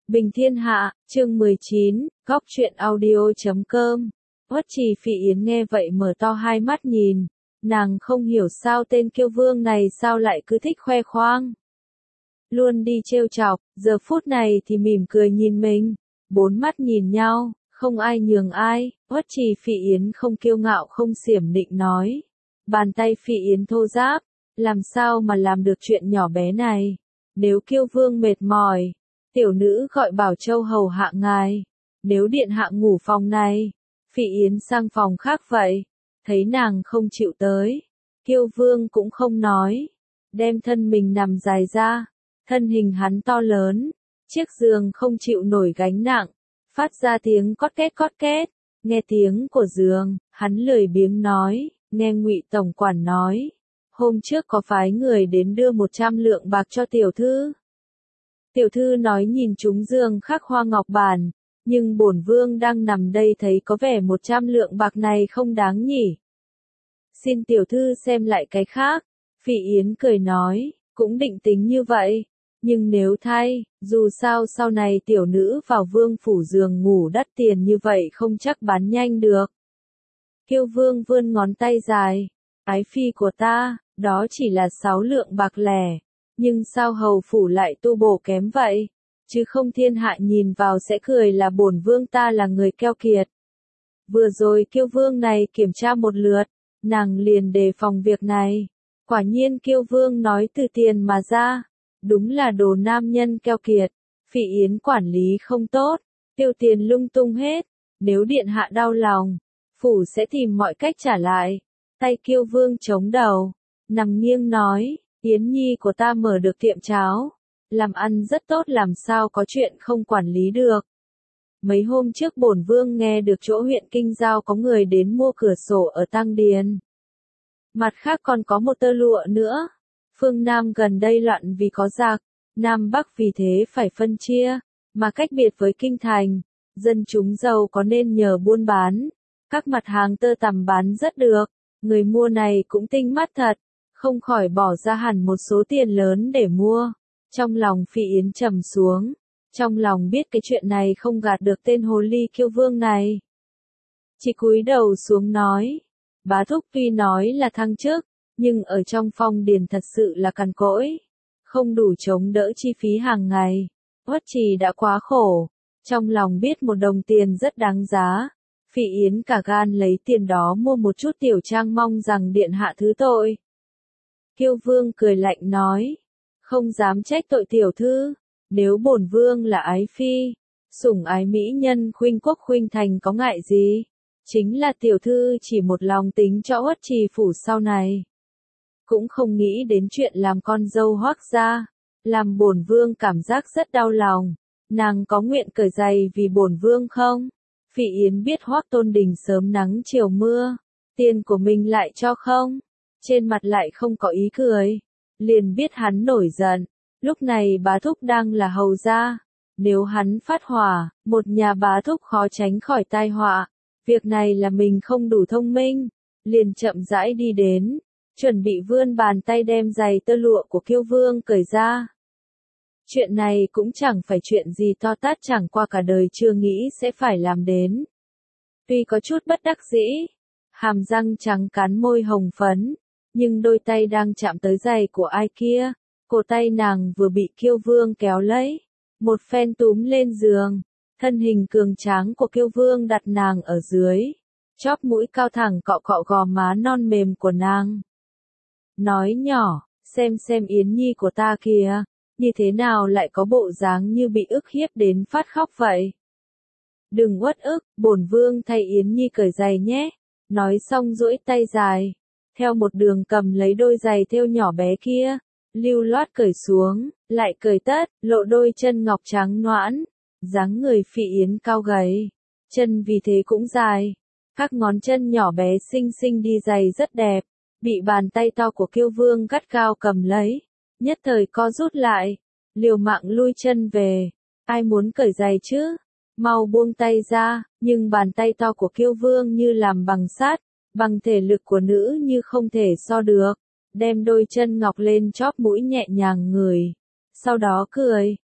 Bình Thiên Hạ, chương 19, góc truyện audio.com. Uất Trì Phỉ Yến nghe vậy mở to hai mắt nhìn, nàng không hiểu sao tên Kiêu Vương này sao lại cứ thích khoe khoang. Luôn đi trêu chọc, giờ phút này thì mỉm cười nhìn mình, bốn mắt nhìn nhau, không ai nhường ai. Uất Trì Phỉ Yến không kiêu ngạo không xiểm nịnh nói. Bàn tay Phỉ Yến thô ráp, làm sao mà làm được chuyện nhỏ bé này. Nếu Kiêu Vương mệt mỏi, tiểu nữ gọi Bảo Châu hầu hạ ngài. Nếu điện hạ ngủ phòng này, Phỉ Yến sang phòng khác vậy. Thấy nàng không chịu tới, Kiêu Vương cũng không nói, đem thân mình nằm dài ra. Thân hình hắn to lớn, chiếc giường không chịu nổi gánh nặng, phát ra tiếng cót két. Nghe tiếng của giường, hắn lười biếng nói, nghe Ngụy tổng quản nói, hôm trước có phái người đến đưa 100 lượng bạc cho tiểu thư. Tiểu thư nói nhìn chúng giường khắc hoa ngọc bản, nhưng bổn vương đang nằm đây thấy có vẻ 100 lượng bạc này không đáng nhỉ. Xin tiểu thư xem lại cái khác. Phỉ Yến cười nói, cũng định tính như vậy, nhưng nếu thay, dù sao sau này tiểu nữ vào vương phủ giường ngủ đắt tiền như vậy không chắc bán nhanh được. Kiêu Vương vươn ngón tay dài, ái phi của ta, đó chỉ là 6 lượng bạc lẻ, nhưng sao hầu phủ lại tu bổ kém vậy, chứ không thiên hạ nhìn vào sẽ cười là bổn vương ta là người keo kiệt. Vừa rồi Kiêu Vương này kiểm tra một lượt, nàng liền đề phòng việc này. Quả nhiên Kiêu Vương nói từ tiền mà ra, đúng là đồ nam nhân keo kiệt. Phỉ Yến quản lý không tốt, tiêu tiền lung tung hết, nếu điện hạ đau lòng, phủ sẽ tìm mọi cách trả lại. Tay Kiêu Vương chống đầu, nằm nghiêng nói, Yến nhi của ta mở được tiệm cháo, làm ăn rất tốt, làm sao có chuyện không quản lý được. Mấy hôm trước bổn vương nghe được chỗ huyện Kinh Giao có người đến mua cửa sổ ở Tăng Điền. Mặt khác còn có một tơ lụa nữa. Phương Nam gần đây loạn vì có giặc, Nam Bắc vì thế phải phân chia, mà cách biệt với Kinh Thành, dân chúng giàu có nên nhờ buôn bán. Các mặt hàng tơ tằm bán rất được, người mua này cũng tinh mắt thật, không khỏi bỏ ra hẳn một số tiền lớn để mua. Trong lòng Phỉ Yến trầm xuống, trong lòng biết cái chuyện này không gạt được tên hồ ly Kiêu Vương này. Chỉ cúi đầu xuống nói, bá thúc tuy nói là thăng chức, nhưng ở trong phong điền thật sự là cằn cỗi, không đủ chống đỡ chi phí hàng ngày. Uất Trì đã quá khổ, trong lòng biết một đồng tiền rất đáng giá. Phỉ Yến cả gan lấy tiền đó mua một chút tiểu trang, mong rằng điện hạ thứ tội. Kiêu Vương cười lạnh nói, không dám trách tội tiểu thư, nếu bổn vương là ái phi, sủng ái mỹ nhân khuynh quốc khuynh thành có ngại gì, chính là tiểu thư chỉ một lòng tính cho Uất Trì phủ sau này. Cũng không nghĩ đến chuyện làm con dâu Hoắc gia, làm bổn vương cảm giác rất đau lòng. Nàng có nguyện cởi giày vì bổn vương không? Phỉ Yến biết Hoắc Tôn Đình sớm nắng chiều mưa, tiền của mình lại cho không, trên mặt lại không có ý cười, liền biết hắn nổi giận. Lúc này bá thúc đang là hầu gia, nếu hắn phát hỏa, một nhà bá thúc khó tránh khỏi tai họa. Việc này là mình không đủ thông minh, liền chậm rãi đi đến, chuẩn bị vươn bàn tay đem giày tơ lụa của Kiêu Vương cởi ra. Chuyện này cũng chẳng phải chuyện gì to tát, chẳng qua cả đời chưa nghĩ sẽ phải làm đến. Tuy có chút bất đắc dĩ, hàm răng trắng cắn môi hồng phấn, nhưng đôi tay đang chạm tới giày của ai kia, cổ tay nàng vừa bị Kiêu Vương kéo lấy, một phen túm lên giường, thân hình cường tráng của Kiêu Vương đặt nàng ở dưới, chóp mũi cao thẳng cọ cọ gò má non mềm của nàng. Nói nhỏ, xem Yến nhi của ta kìa, như thế nào lại có bộ dáng như bị ức hiếp đến phát khóc vậy. Đừng uất ức, bổn vương thay Yến nhi cởi giày nhé. Nói xong duỗi tay dài, theo một đường cầm lấy đôi giày thêu nhỏ bé kia, lưu loát cởi xuống, lại cởi tất, lộ đôi chân ngọc trắng nõn, dáng người Phỉ Yến cao gầy, chân vì thế cũng dài, các ngón chân nhỏ bé xinh xinh đi giày rất đẹp, bị bàn tay to của Kiêu Vương gắt gao cầm lấy, nhất thời co rút lại, liều mạng lui chân về. Ai muốn cởi giày chứ? Mau buông tay ra, nhưng bàn tay to của Kiêu Vương như làm bằng sắt, bằng thể lực của nữ như không thể so được, đem đôi chân ngọc lên chóp mũi nhẹ nhàng ngửi, sau đó cười,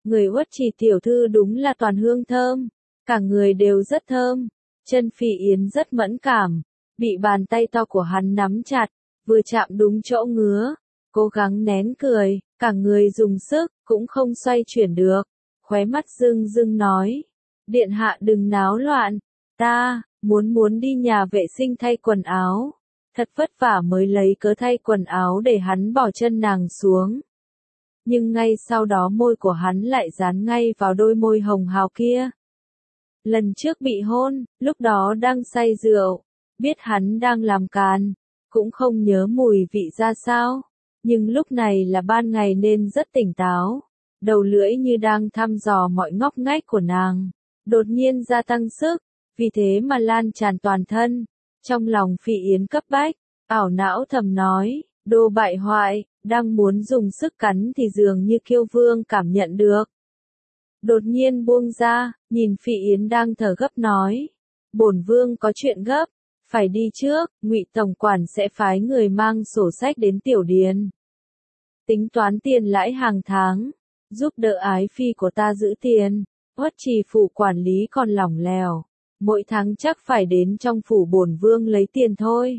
Người Uất Trì tiểu thư đúng là toàn hương thơm, cả người đều rất thơm. Chân Phỉ Yến rất mẫn cảm, bị bàn tay to của hắn nắm chặt, vừa chạm đúng chỗ ngứa, cố gắng nén cười, cả người dùng sức, cũng không xoay chuyển được, khóe mắt rưng rưng nói, điện hạ đừng náo loạn, ta, muốn đi nhà vệ sinh thay quần áo, thật vất vả mới lấy cớ thay quần áo để hắn bỏ chân nàng xuống. Nhưng ngay sau đó môi của hắn lại dán ngay vào đôi môi hồng hào kia. Lần trước bị hôn, lúc đó đang say rượu, biết hắn đang làm càn, cũng không nhớ mùi vị ra sao, nhưng lúc này là ban ngày nên rất tỉnh táo, đầu lưỡi như đang thăm dò mọi ngóc ngách của nàng, đột nhiên gia tăng sức, vì thế mà lan tràn toàn thân, trong lòng Phỉ Yến cấp bách, ảo não thầm nói, đồ bại hoại, đang muốn dùng sức cắn thì dường như Kiêu Vương cảm nhận được. Đột nhiên buông ra, nhìn Phỉ Yến đang thở gấp nói, bổn vương có chuyện gấp, phải đi trước, Ngụy tổng quản sẽ phái người mang sổ sách đến tiểu điền. Tính toán tiền lãi hàng tháng, giúp đỡ ái phi của ta giữ tiền, Uất Trì phủ quản lý còn lỏng lẻo, mỗi tháng chắc phải đến trong phủ bổn vương lấy tiền thôi.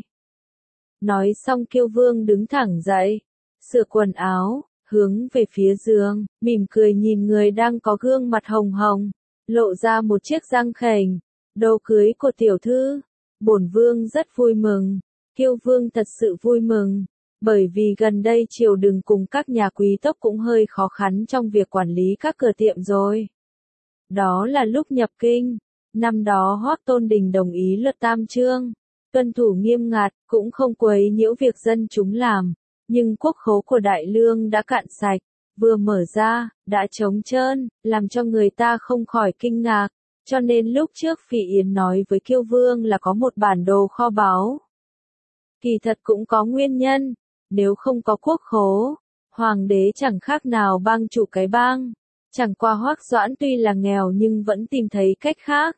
Nói xong Kiêu Vương đứng thẳng dậy, sửa quần áo, hướng về phía giường, mỉm cười nhìn người đang có gương mặt hồng hồng, lộ ra một chiếc răng khểnh, đồ cưới của tiểu thư. Bổn vương rất vui mừng, Kiêu Vương thật sự vui mừng, bởi vì gần đây triều đình cùng các nhà quý tộc cũng hơi khó khăn trong việc quản lý các cửa tiệm rồi. Đó là lúc nhập kinh, năm đó Hoắc Tôn Đình đồng ý luật tam chương, tuân thủ nghiêm ngặt, cũng không quấy nhiễu việc dân chúng làm, nhưng quốc khố của Đại Lương đã cạn sạch, vừa mở ra, đã trống trơn, làm cho người ta không khỏi kinh ngạc. Cho nên lúc trước Phỉ Yến nói với Kiêu Vương là có một bản đồ kho báu. Kỳ thật cũng có nguyên nhân, nếu không có quốc khố, hoàng đế chẳng khác nào bang chủ cái bang. Chẳng qua Hoắc Doãn tuy là nghèo nhưng vẫn tìm thấy cách khác.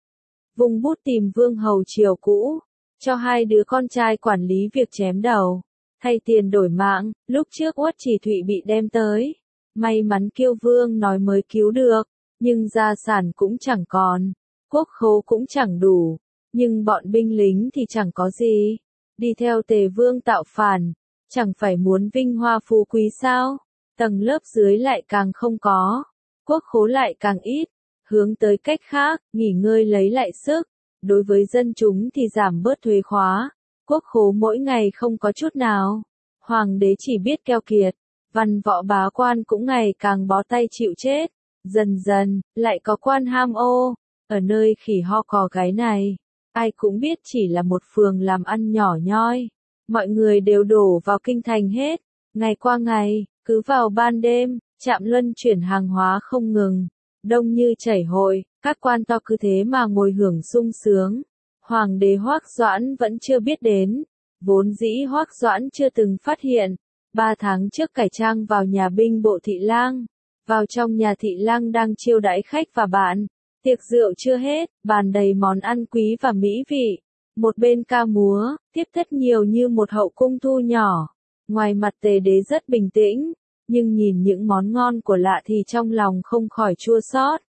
Vùng bút tìm vương hầu triều cũ, cho hai đứa con trai quản lý việc chém đầu, thay tiền đổi mạng, lúc trước Uất Trì Thụy bị đem tới. May mắn Kiêu Vương nói mới cứu được. Nhưng gia sản cũng chẳng còn, quốc khố cũng chẳng đủ, nhưng bọn binh lính thì chẳng có gì. Đi theo Tề Vương tạo phản, chẳng phải muốn vinh hoa phú quý sao? Tầng lớp dưới lại càng không có, quốc khố lại càng ít, hướng tới cách khác, nghỉ ngơi lấy lại sức. Đối với dân chúng thì giảm bớt thuế khóa, quốc khố mỗi ngày không có chút nào. Hoàng đế chỉ biết keo kiệt, văn võ bá quan cũng ngày càng bó tay chịu chết. Dần dần, lại có quan ham ô, ở nơi khỉ ho cò gáy này, ai cũng biết chỉ là một phường làm ăn nhỏ nhoi. Mọi người đều đổ vào kinh thành hết, ngày qua ngày, cứ vào ban đêm, trạm luân chuyển hàng hóa không ngừng, đông như chảy hội, các quan to cứ thế mà ngồi hưởng sung sướng. Hoàng đế Hoắc Doãn vẫn chưa biết đến, vốn dĩ Hoắc Doãn chưa từng phát hiện, 3 tháng trước cải trang vào nhà binh bộ thị lang. Vào trong nhà thị lang đang chiêu đãi khách và bạn, tiệc rượu chưa hết, bàn đầy món ăn quý và mỹ vị. Một bên ca múa, tiếp thất nhiều như một hậu cung thu nhỏ. Ngoài mặt Tề đế rất bình tĩnh, nhưng nhìn những món ngon của lạ thì trong lòng không khỏi chua xót.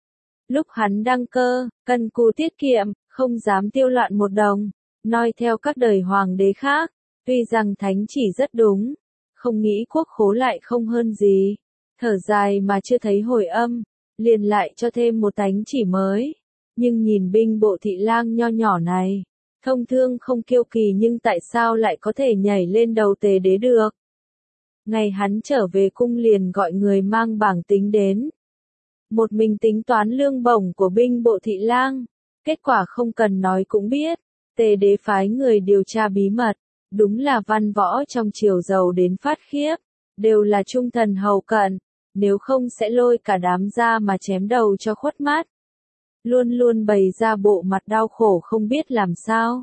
Lúc hắn đăng cơ, cân cù tiết kiệm, không dám tiêu loạn một đồng, noi theo các đời hoàng đế khác, tuy rằng thánh chỉ rất đúng, không nghĩ quốc khố lại không hơn gì. Thở dài mà chưa thấy hồi âm, liền lại cho thêm một tánh chỉ mới. Nhưng nhìn binh bộ thị lang nho nhỏ này, thông thương không kiêu kỳ nhưng tại sao lại có thể nhảy lên đầu Tề đế được? Ngày hắn trở về cung liền gọi người mang bảng tính đến. Một mình tính toán lương bổng của binh bộ thị lang, kết quả không cần nói cũng biết, Tề đế phái người điều tra bí mật, đúng là văn võ trong triều giàu đến phát khiếp, đều là trung thần hầu cận. Nếu không sẽ lôi cả đám ra mà chém đầu cho khuất mắt. Luôn luôn bày ra bộ mặt đau khổ không biết làm sao.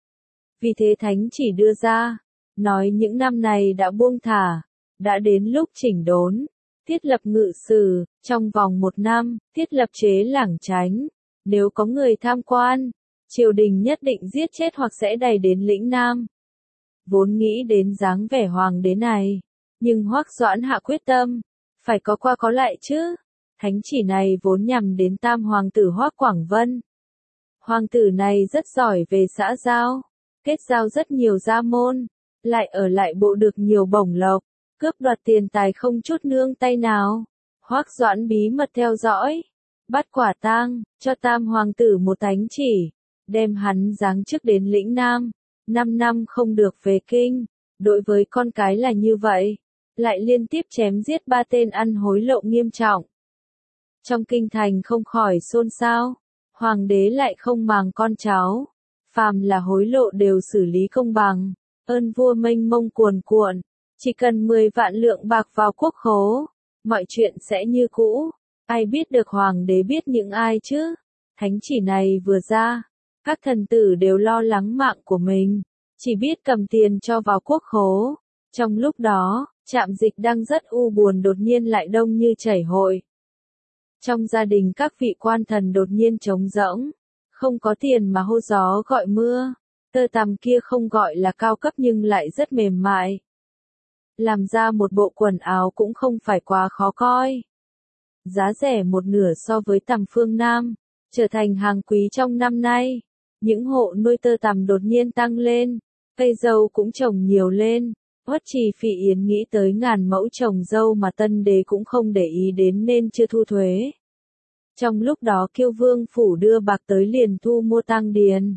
Vì thế thánh chỉ đưa ra, nói những năm này đã buông thả, đã đến lúc chỉnh đốn, thiết lập ngự sử, trong vòng 1 năm, thiết lập chế lảng tránh. Nếu có người tham quan, triều đình nhất định giết chết hoặc sẽ đày đến lĩnh Nam. Vốn nghĩ đến dáng vẻ hoàng đế này, nhưng Hoắc Doãn hạ quyết tâm. Phải có qua có lại chứ, Thánh chỉ này vốn nhằm đến tam hoàng tử Hoắc Quảng Vân. Hoàng tử này rất giỏi về xã giao, kết giao rất nhiều gia môn, lại ở lại bộ được nhiều bổng lộc, cướp đoạt tiền tài không chút nương tay nào. Hoắc Doãn bí mật theo dõi, bắt quả tang, cho tam hoàng tử một thánh chỉ, đem hắn giáng chức đến lĩnh Nam, 5 năm không được về kinh. Đối với con cái là như vậy, lại liên tiếp chém giết 3 tên ăn hối lộ nghiêm trọng. Trong kinh thành không khỏi xôn xao, hoàng đế lại không màng con cháu, phàm là hối lộ đều xử lý công bằng, ơn vua mênh mông cuồn cuộn, chỉ cần 10 vạn lượng bạc vào quốc khố, mọi chuyện sẽ như cũ. Ai biết được hoàng đế biết những ai chứ? Thánh chỉ này vừa ra, các thần tử đều lo lắng mạng của mình, chỉ biết cầm tiền cho vào quốc khố. Trong lúc đó, Trạm Dịch đang rất u buồn đột nhiên lại đông như chảy hội. Trong gia đình các vị quan thần đột nhiên trống rỗng, không có tiền mà hô gió gọi mưa, tơ tằm kia không gọi là cao cấp nhưng lại rất mềm mại. Làm ra một bộ quần áo cũng không phải quá khó coi. Giá rẻ một nửa so với tằm phương Nam, trở thành hàng quý trong năm nay. Những hộ nuôi tơ tằm đột nhiên tăng lên, cây dâu cũng trồng nhiều lên. Uất Trì Phỉ Yến nghĩ tới ngàn mẫu trồng dâu mà tân đế cũng không để ý đến nên chưa thu thuế. Trong lúc đó Kiêu Vương phủ đưa bạc tới liền thu mua tang điền.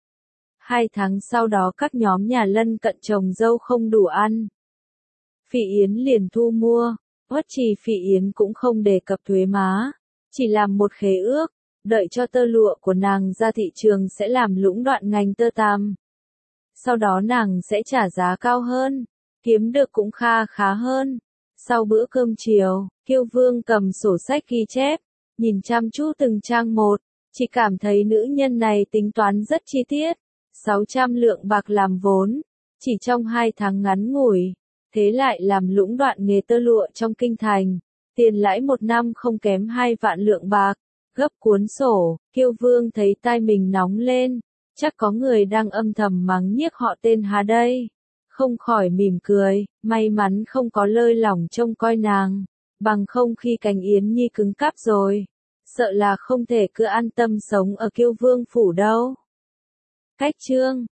2 tháng sau đó các nhóm nhà lân cận trồng dâu không đủ ăn, Phỉ Yến liền thu mua. Uất Trì Phỉ Yến cũng không đề cập thuế má, chỉ làm một khế ước, đợi cho tơ lụa của nàng ra thị trường sẽ làm lũng đoạn ngành tơ tằm. Sau đó nàng sẽ trả giá cao hơn, kiếm được cũng kha khá hơn. Sau bữa cơm chiều, Kiêu Vương cầm sổ sách ghi chép, nhìn chăm chú từng trang một, chỉ cảm thấy nữ nhân này tính toán rất chi tiết. 600 lượng bạc làm vốn, chỉ trong 2 tháng ngắn ngủi, thế lại làm lũng đoạn nghề tơ lụa trong kinh thành, tiền lãi 1 năm không kém 2 vạn lượng bạc. Gấp cuốn sổ, Kiêu Vương thấy tai mình nóng lên, chắc có người đang âm thầm mắng nhiếc họ tên Hà đây. Không khỏi mỉm cười, may mắn không có lơi lỏng trông coi nàng, bằng không khi cánh Yến Nhi cứng cáp rồi, sợ là không thể cứ an tâm sống ở Kiêu Vương phủ đâu. Cách chương